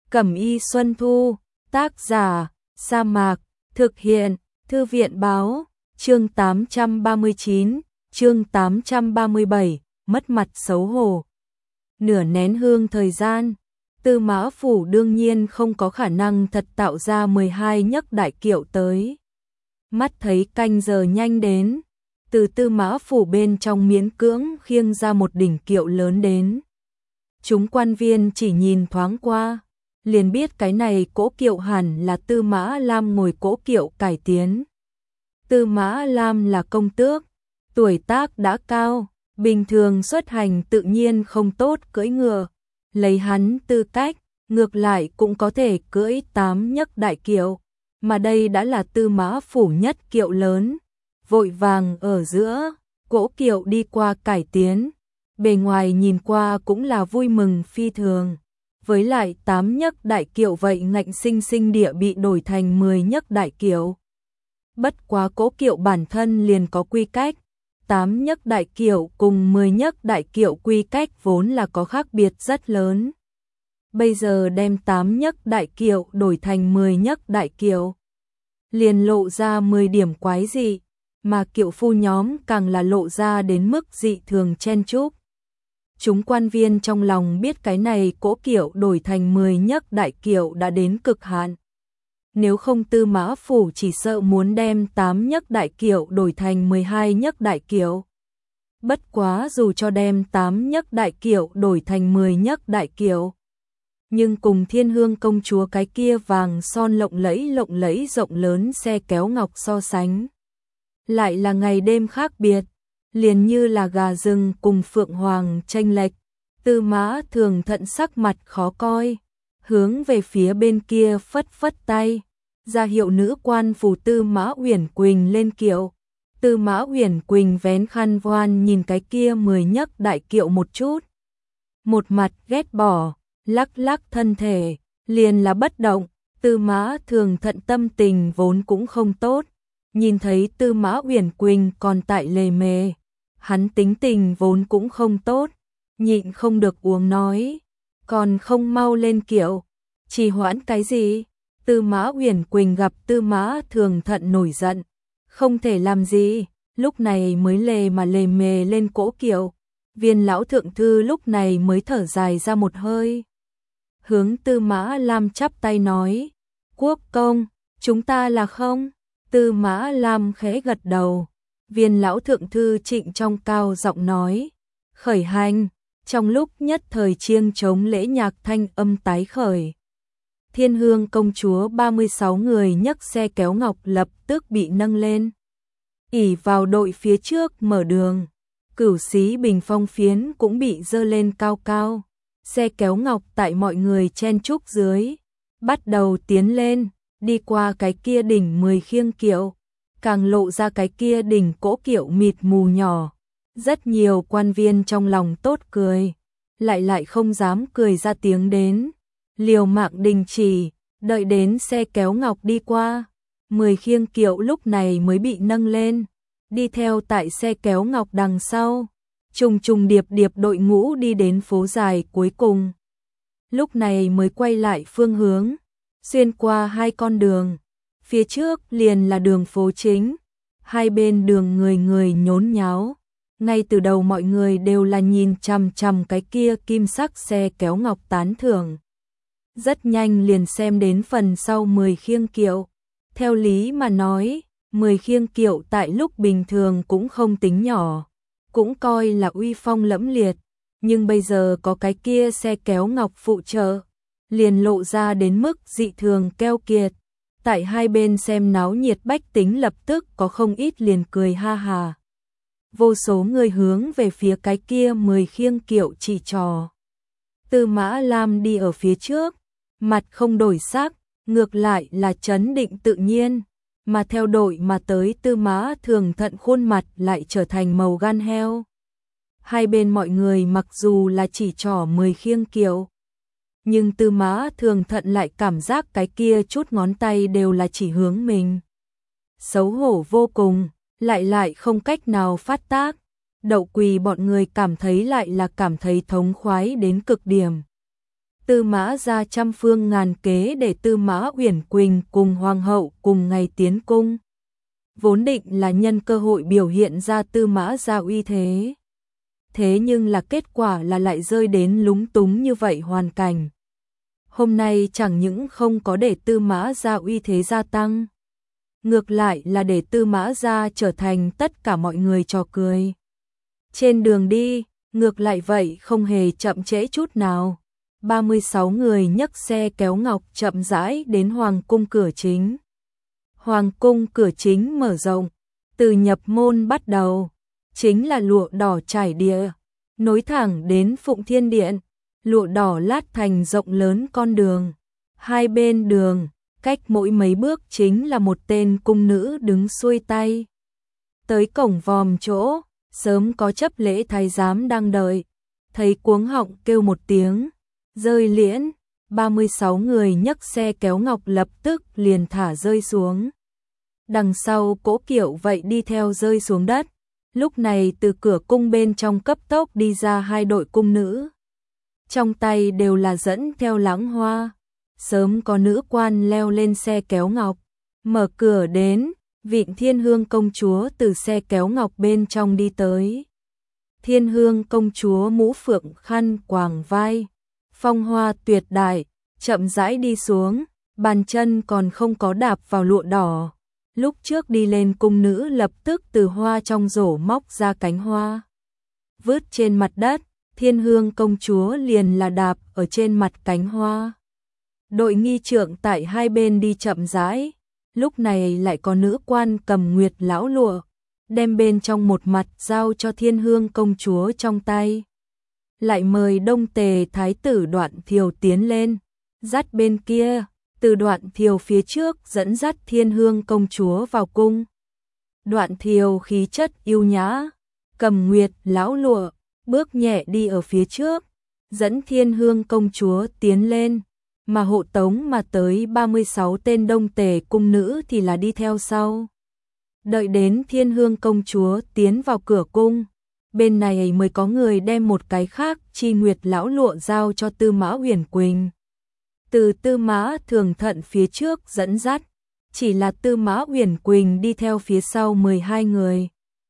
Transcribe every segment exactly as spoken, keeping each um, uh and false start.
Cẩm y Xuân Thu, tác giả, Sa Mạc, thực hiện, Thư viện Báo, chương tám trăm ba mươi chín, chương tám trăm ba mươi bảy, mất mặt xấu hổ. Nửa nén hương thời gian, Tư Mã Phủ đương nhiên không có khả năng thật tạo ra mười hai nhấc đại kiệu tới. Mắt thấy canh giờ nhanh đến, từ Tư Mã Phủ bên trong miễn cưỡng khiêng ra một đỉnh kiệu lớn đến. Chúng quan viên chỉ nhìn thoáng qua, liền biết cái này cỗ kiệu hẳn là Tư Mã Lam ngồi cỗ kiệu cải tiến. Tư Mã Lam là công tước, tuổi tác đã cao, bình thường xuất hành tự nhiên không tốt cưỡi ngựa, lấy hắn tư cách, ngược lại cũng có thể cưỡi tám nhấc đại kiệu, mà đây đã là Tư Mã Phủ nhất kiệu lớn, vội vàng ở giữa, cỗ kiệu đi qua cải tiến, bề ngoài nhìn qua cũng là vui mừng phi thường. Với lại tám nhấc đại kiệu vậy ngạnh sinh sinh địa bị đổi thành mười nhấc đại kiệu. Bất quá cỗ kiệu bản thân liền có quy cách, tám nhấc đại kiệu cùng mười nhấc đại kiệu quy cách vốn là có khác biệt rất lớn. Bây giờ đem tám nhấc đại kiệu đổi thành mười nhấc đại kiệu, liền lộ ra mười điểm quái dị, mà kiệu phu nhóm càng là lộ ra đến mức dị thường chen chúc. Chúng quan viên trong lòng biết cái này cỗ kiệu đổi thành mười nhấc đại kiệu đã đến cực hạn. Nếu không Tư Mã Phủ chỉ sợ muốn đem tám nhấc đại kiệu đổi thành mười hai nhấc đại kiệu. Bất quá dù cho đem tám nhấc đại kiệu đổi thành mười nhấc đại kiệu, nhưng cùng Thiên Hương công chúa cái kia vàng son lộng lẫy lộng lẫy rộng lớn xe kéo ngọc so sánh, lại là ngày đêm khác biệt. Liền như là gà rừng cùng phượng hoàng chênh lệch. Tư Mã Thường Thận sắc mặt khó coi, hướng về phía bên kia phất phất tay, ra hiệu nữ quan phủ Tư Mã Uyển Quỳnh lên kiệu. Tư Mã Uyển Quỳnh vén khăn voan nhìn cái kia mười nhấc đại kiệu một chút, một mặt ghét bỏ, lắc lắc thân thể, liền là bất động. Tư Mã Thường Thận tâm tình vốn cũng không tốt, nhìn thấy Tư Mã Uyển Quỳnh còn tại lề mề, hắn tính tình vốn cũng không tốt, nhịn không được uống nói, còn không mau lên kiệu, trì hoãn cái gì? Tư Mã Uyển Quỳnh gặp Tư Mã Thường Thận nổi giận, không thể làm gì, lúc này mới lề mà lề mề lên cỗ kiệu. Viên lão thượng thư lúc này mới thở dài ra một hơi, hướng Tư Mã Lam chắp tay nói, quốc công, chúng ta là không? Tư Mã Lam khẽ gật đầu. Viên lão thượng thư trịnh trong cao giọng nói, khởi hành. Trong lúc nhất thời chiêng trống lễ nhạc thanh âm tái khởi, Thiên Hương công chúa ba mươi sáu người nhấc xe kéo ngọc lập tức bị nâng lên, ỷ vào đội phía trước mở đường. Cửu xí bình phong phiến cũng bị dơ lên cao cao, xe kéo ngọc tại mọi người chen chúc dưới bắt đầu tiến lên, đi qua cái kia đỉnh mười khiêng kiệu, càng lộ ra cái kia đỉnh cỗ kiệu mịt mù nhỏ. Rất nhiều quan viên trong lòng tốt cười, lại lại không dám cười ra tiếng đến, liều mạng đình chỉ, đợi đến xe kéo ngọc đi qua, mười khiêng kiệu lúc này mới bị nâng lên, đi theo tại xe kéo ngọc đằng sau, trùng trùng điệp điệp đội ngũ đi đến phố dài cuối cùng. Lúc này mới quay lại phương hướng, xuyên qua hai con đường, phía trước liền là đường phố chính, hai bên đường người người nhốn nháo. Ngay từ đầu mọi người đều là nhìn chằm chằm cái kia kim sắc xe kéo ngọc tán thưởng. Rất nhanh liền xem đến phần sau mười khiêng kiệu. Theo lý mà nói, mười khiêng kiệu tại lúc bình thường cũng không tính nhỏ, cũng coi là uy phong lẫm liệt, nhưng bây giờ có cái kia xe kéo ngọc phụ trợ, liền lộ ra đến mức dị thường keo kiệt. Tại hai bên xem náo nhiệt bách tính lập tức có không ít liền cười ha hà. Vô số người hướng về phía cái kia mười khiêng kiệu chỉ trò. Tư Mã Lam đi ở phía trước, mặt không đổi sắc, ngược lại là trấn định tự nhiên, mà theo đội mà tới Tư Mã Thường Thận khuôn mặt lại trở thành màu gan heo. Hai bên mọi người mặc dù là chỉ trỏ mười khiêng kiệu, nhưng Tư Mã Thường Thận lại cảm giác cái kia chút ngón tay đều là chỉ hướng mình. Xấu hổ vô cùng, lại lại không cách nào phát tác. Đậu Quỳ bọn người cảm thấy lại là cảm thấy thống khoái đến cực điểm. Tư Mã ra trăm phương ngàn kế để Tư Mã Uyển Quỳnh cùng hoàng hậu cùng ngày tiến cung. Vốn định là nhân cơ hội biểu hiện ra Tư Mã ra uy thế. Thế nhưng là kết quả là lại rơi đến lúng túng như vậy hoàn cảnh. Hôm nay chẳng những không có để Tư Mã ra uy thế gia tăng, ngược lại là để Tư Mã ra trở thành tất cả mọi người trò cười. Trên đường đi, ngược lại vậy không hề chậm trễ chút nào. ba mươi sáu người nhấc xe kéo ngọc chậm rãi đến hoàng cung cửa chính. Hoàng cung cửa chính mở rộng, từ nhập môn bắt đầu, chính là lụa đỏ trải địa, nối thẳng đến Phụng Thiên Điện, lụa đỏ lát thành rộng lớn con đường. Hai bên đường, cách mỗi mấy bước chính là một tên cung nữ đứng xuôi tay. Tới cổng vòm chỗ, sớm có chấp lễ thái giám đang đợi, thấy cuống họng kêu một tiếng, rơi liễn, ba mươi sáu người nhấc xe kéo ngọc lập tức liền thả rơi xuống. Đằng sau cỗ kiệu vậy đi theo rơi xuống đất. Lúc này từ cửa cung bên trong cấp tốc đi ra hai đội cung nữ. Trong tay đều là dẫn theo lẵng hoa. Sớm có nữ quan leo lên xe kéo ngọc, mở cửa đến, Vịnh Thiên Hương công chúa từ xe kéo ngọc bên trong đi tới. Thiên Hương công chúa mũ phượng khăn quàng vai, phong hoa tuyệt đại, chậm rãi đi xuống, bàn chân còn không có đạp vào lụa đỏ. Lúc trước đi lên cung nữ lập tức từ hoa trong rổ móc ra cánh hoa, vứt trên mặt đất, Thiên Hương công chúa liền là đạp ở trên mặt cánh hoa. Đội nghi trượng tại hai bên đi chậm rãi, lúc này lại có nữ quan cầm nguyệt lão lụa, đem bên trong một mặt giao cho Thiên Hương công chúa trong tay. Lại mời Đông Tề thái tử Đoạn Thiều tiến lên, dắt bên kia, từ Đoạn Thiều phía trước dẫn dắt Thiên Hương công chúa vào cung. Đoạn Thiều khí chất yêu nhã, cầm nguyệt lão lụa, bước nhẹ đi ở phía trước, dẫn Thiên Hương công chúa tiến lên, mà hộ tống mà tới ba mươi sáu tên Đông Tề cung nữ thì là đi theo sau. Đợi đến Thiên Hương công chúa tiến vào cửa cung, bên này mới có người đem một cái khác chi nguyệt lão lụa giao cho Tư Mã Uyển Quỳnh. Từ Tư Mã Thường Thận phía trước dẫn dắt, chỉ là Tư Mã Uyển Quỳnh đi theo phía sau mười hai người.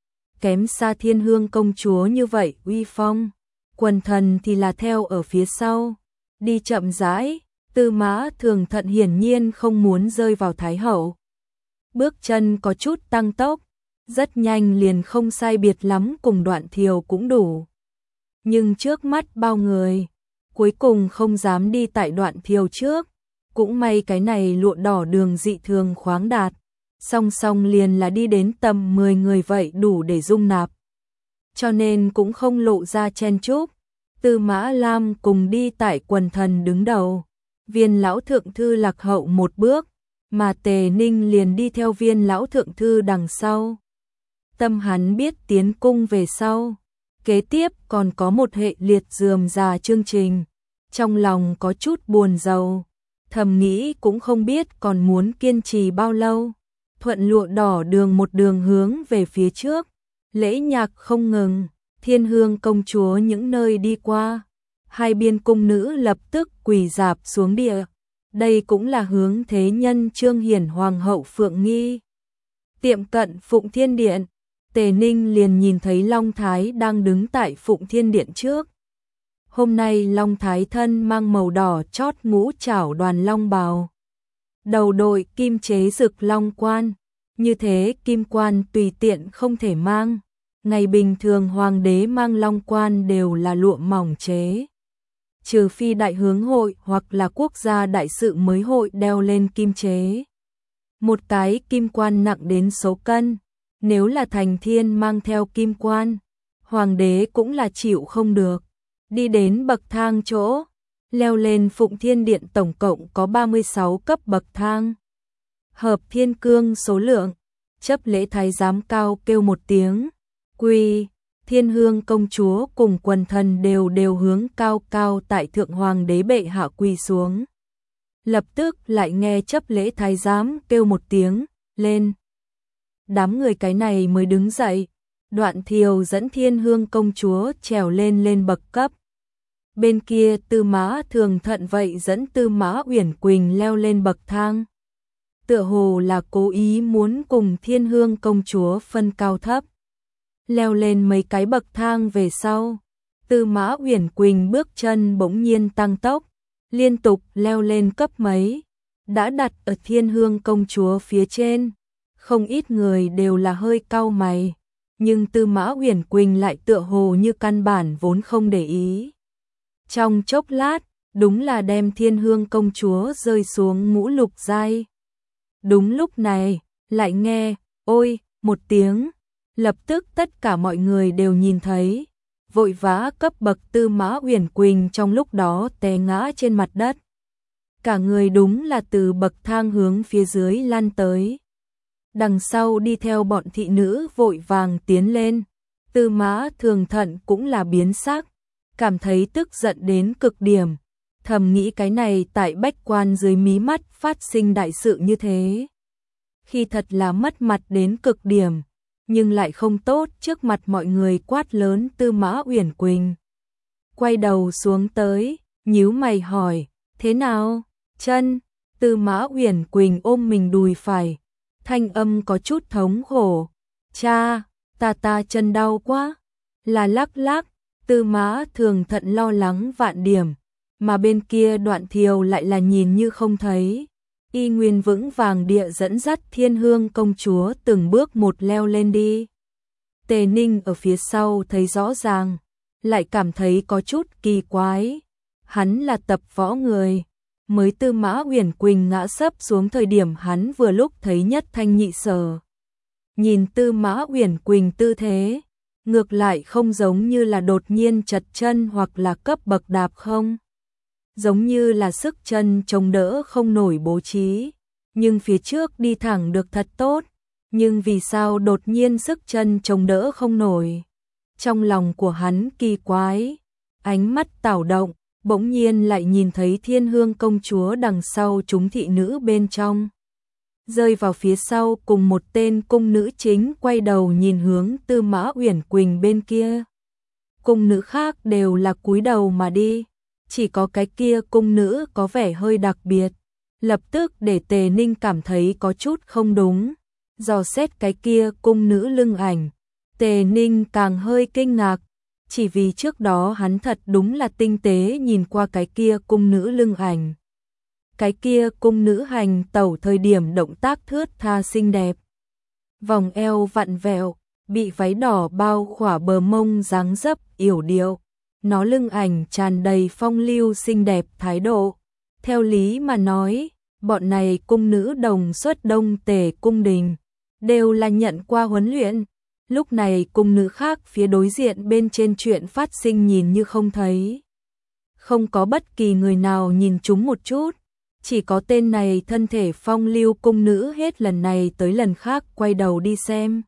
Kém xa Thiên Hương công chúa như vậy uy phong, quần thần thì là theo ở phía sau, đi chậm rãi. Tư Mã Thường Thận hiển nhiên không muốn rơi vào Thái hậu. Bước chân có chút tăng tốc, rất nhanh liền không sai biệt lắm cùng Đoạn Thiều cũng đủ. Nhưng trước mắt bao người, cuối cùng không dám đi tại Đoạn Thiều trước, cũng may cái này lụa đỏ đường dị thường khoáng đạt, song song liền là đi đến tầm mười người vậy đủ để dung nạp. Cho nên cũng không lộ ra chen chúc, Tư Mã Lam cùng đi tại quần thần đứng đầu. Viên lão thượng thư lạc hậu một bước, mà Tề Ninh liền đi theo viên lão thượng thư đằng sau. Tâm hắn biết tiến cung về sau, kế tiếp còn có một hệ liệt rườm rà chương trình, trong lòng có chút buồn rầu, thầm nghĩ cũng không biết còn muốn kiên trì bao lâu. Thuận lụa đỏ đường một đường hướng về phía trước, lễ nhạc không ngừng, Thiên Hương công chúa những nơi đi qua. Hai biên cung nữ lập tức quỳ rạp xuống địa. Đây cũng là hướng thế nhân Trương Hiển Hoàng hậu Phượng Nghi. Tiệm cận Phụng Thiên Điện, Tề Ninh liền nhìn thấy Long Thái đang đứng tại Phụng Thiên Điện trước. Hôm nay Long Thái thân mang màu đỏ chót ngũ trảo đoàn long bào. Đầu đội kim chế rực long quan, như thế kim quan tùy tiện không thể mang. Ngày bình thường hoàng đế mang long quan đều là lụa mỏng chế. Trừ phi đại hướng hội hoặc là quốc gia đại sự mới hội đeo lên kim chế. Một cái kim quan nặng đến số cân, nếu là thành thiên mang theo kim quan, hoàng đế cũng là chịu không được. Đi đến bậc thang chỗ, leo lên Phụng Thiên Điện tổng cộng có ba mươi sáu cấp bậc thang. Hợp thiên cương số lượng, chấp lễ thái giám cao kêu một tiếng, quy. Thiên Hương công chúa cùng quần thần đều đều hướng cao cao tại thượng hoàng đế bệ hạ quỳ xuống. Lập tức lại nghe chấp lễ thái giám kêu một tiếng, lên. Đám người cái này mới đứng dậy, Đoạn Thiều dẫn Thiên Hương công chúa trèo lên lên bậc cấp. Bên kia Tư Mã Thường Thận vậy dẫn Tư Mã Uyển Quỳnh leo lên bậc thang. Tựa hồ là cố ý muốn cùng Thiên Hương công chúa phân cao thấp. Leo lên mấy cái bậc thang về sau, Tư Mã Uyển Quỳnh bước chân bỗng nhiên tăng tốc, liên tục leo lên cấp mấy, đã đặt ở Thiên Hương công chúa phía trên. Không ít người đều là hơi cau mày, nhưng Tư Mã Uyển Quỳnh lại tựa hồ như căn bản vốn không để ý. Trong chốc lát, đúng là đem Thiên Hương công chúa rơi xuống ngũ lục giai. Đúng lúc này, lại nghe, ôi, một tiếng, lập tức tất cả mọi người đều nhìn thấy, vội vã cấp bậc Tư Mã Uyển Quỳnh trong lúc đó té ngã trên mặt đất. Cả người đúng là từ bậc thang hướng phía dưới lăn tới. Đằng sau đi theo bọn thị nữ vội vàng tiến lên, Tư Mã Thường Thận cũng là biến sắc, cảm thấy tức giận đến cực điểm, thầm nghĩ cái này tại bách quan dưới mí mắt phát sinh đại sự như thế. Khi thật là mất mặt đến cực điểm, nhưng lại không tốt trước mặt mọi người quát lớn Tư Mã Uyển Quỳnh. Quay đầu xuống tới, nhíu mày hỏi, thế nào, chân? Tư Mã Uyển Quỳnh ôm mình đùi phải, thanh âm có chút thống khổ, cha, ta ta chân đau quá, là lắc lắc. Tư Mã Thường Thận lo lắng vạn điểm, mà bên kia Đoạn Thiều lại là nhìn như không thấy. Y nguyên vững vàng địa dẫn dắt Thiên Hương công chúa từng bước một leo lên đi. Tề Ninh ở phía sau thấy rõ ràng, lại cảm thấy có chút kỳ quái. Hắn là tập võ người, mới Tư Mã Uyển Quỳnh ngã sấp xuống thời điểm hắn vừa lúc thấy Nhất Thanh Nhị Sở. Nhìn Tư Mã Uyển Quỳnh tư thế, ngược lại không giống như là đột nhiên chật chân hoặc là cấp bậc đạp không. Giống như là sức chân chống đỡ không nổi bố trí, nhưng phía trước đi thẳng được thật tốt, nhưng vì sao đột nhiên sức chân chống đỡ không nổi. Trong lòng của hắn kỳ quái, ánh mắt tảo động, bỗng nhiên lại nhìn thấy Thiên Hương công chúa đằng sau chúng thị nữ bên trong. Rơi vào phía sau cùng một tên cung nữ chính quay đầu nhìn hướng Tư Mã Uyển Quỳnh bên kia. Cung nữ khác đều là cúi đầu mà đi, chỉ có cái kia cung nữ có vẻ hơi đặc biệt, lập tức để Tề Ninh cảm thấy có chút không đúng. Dò xét cái kia cung nữ lưng ảnh, Tề Ninh càng hơi kinh ngạc, chỉ vì trước đó hắn thật đúng là tinh tế nhìn qua cái kia cung nữ lưng ảnh. Cái kia cung nữ hành tẩu thời điểm động tác thướt tha xinh đẹp. Vòng eo vặn vẹo, bị váy đỏ bao khỏa bờ mông dáng dấp yểu điệu. Nó lưng ảnh tràn đầy phong lưu xinh đẹp thái độ. Theo lý mà nói, bọn này cung nữ đồng xuất Đông Tề cung đình, đều là nhận qua huấn luyện. Lúc này cung nữ khác phía đối diện bên trên chuyện phát sinh nhìn như không thấy. Không có bất kỳ người nào nhìn chúng một chút. Chỉ có tên này thân thể phong lưu cung nữ hết lần này tới lần khác quay đầu đi xem.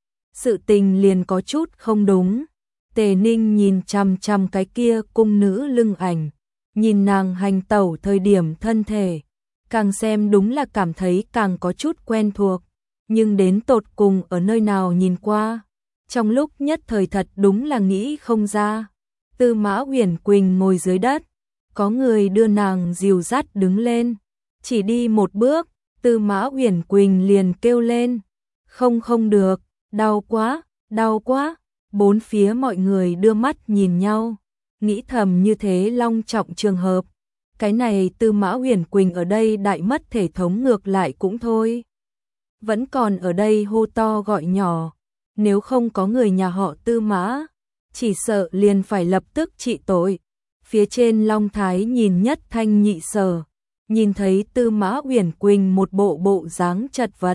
Sự tình liền có chút không đúng. Tề Ninh nhìn chằm chằm cái kia cung nữ lưng ảnh, nhìn nàng hành tẩu thời điểm thân thể, càng xem đúng là cảm thấy càng có chút quen thuộc, nhưng đến tột cùng ở nơi nào nhìn qua, trong lúc nhất thời thật đúng là nghĩ không ra. Tư Mã Uyển Quỳnh ngồi dưới đất, có người đưa nàng dìu dắt đứng lên, chỉ đi một bước, Tư Mã Uyển Quỳnh liền kêu lên, không không được, đau quá, đau quá. Bốn phía mọi người đưa mắt nhìn nhau, nghĩ thầm như thế long trọng trường hợp, cái này Tư Mã Uyển Quỳnh ở đây đại mất thể thống ngược lại cũng thôi. Vẫn còn ở đây hô to gọi nhỏ, nếu không có người nhà họ Tư Mã, chỉ sợ liền phải lập tức trị tội. Phía trên Long Thái nhìn Nhất Thanh Nhị Sở, nhìn thấy Tư Mã Uyển Quỳnh một bộ bộ dáng chật vật.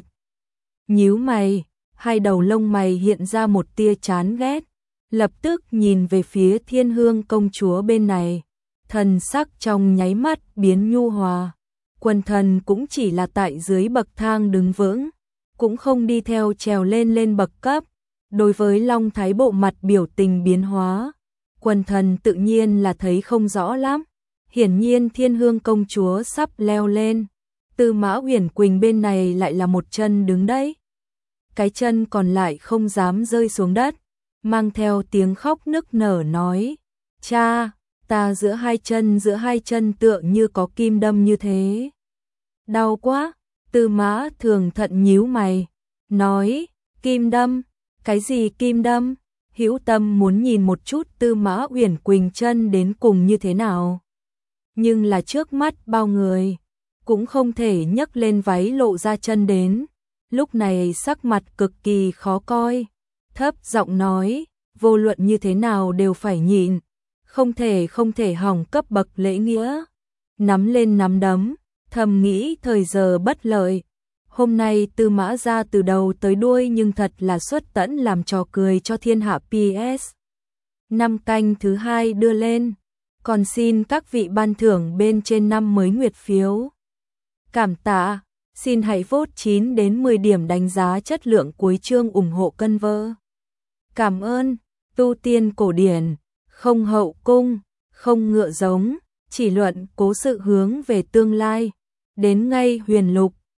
Nhíu mày, hai đầu lông mày hiện ra một tia chán ghét, lập tức nhìn về phía Thiên Hương công chúa bên này, thần sắc trong nháy mắt biến nhu hòa. Quần thần cũng chỉ là tại dưới bậc thang đứng vững, cũng không đi theo trèo lên lên bậc cấp. Đối với Long Thái bộ mặt biểu tình biến hóa, quần thần tự nhiên là thấy không rõ lắm. Hiển nhiên Thiên Hương công chúa sắp leo lên, Tư Mã Uyển Quỳnh bên này lại là một chân đứng đấy. Cái chân còn lại không dám rơi xuống đất, mang theo tiếng khóc nức nở nói, cha, Ta giữa hai chân giữa hai chân tựa như có kim đâm như thế. Đau quá, Tư Mã Thường Thận nhíu mày, nói, kim đâm, cái gì kim đâm? Hữu Tâm muốn nhìn một chút Tư Mã Uyển Quỳnh chân đến cùng như thế nào. Nhưng là trước mắt bao người, cũng không thể nhấc lên váy lộ ra chân đến. Lúc này sắc mặt cực kỳ khó coi, thấp giọng nói, vô luận như thế nào đều phải nhịn, không thể không thể hỏng cấp bậc lễ nghĩa. Nắm lên nắm đấm, thầm nghĩ thời giờ bất lợi. Hôm nay Tư Mã gia từ đầu tới đuôi nhưng thật là xuất tẫn làm trò cười cho thiên hạ. pê ét Năm canh thứ hai đưa lên, còn xin các vị ban thưởng bên trên năm mới nguyệt phiếu. Cảm tạ, xin hãy vote chín đến mười điểm đánh giá chất lượng cuối chương ủng hộ cân vơ. Cảm ơn, tu tiên cổ điển, không hậu cung, không ngựa giống, chỉ luận cố sự hướng về tương lai, đến ngay huyền lục.